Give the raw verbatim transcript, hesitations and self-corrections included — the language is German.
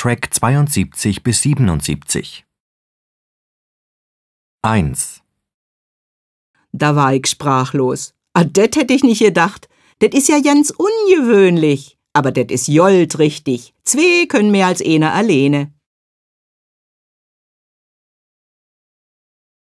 Track zweiundsiebzig bis siebenundsiebzig. eins. Da war ich sprachlos. Ah, det hätt ich nicht gedacht. Det is ja ganz ungewöhnlich. Aber det is jolt richtig. Zwei können mehr als einer alleine.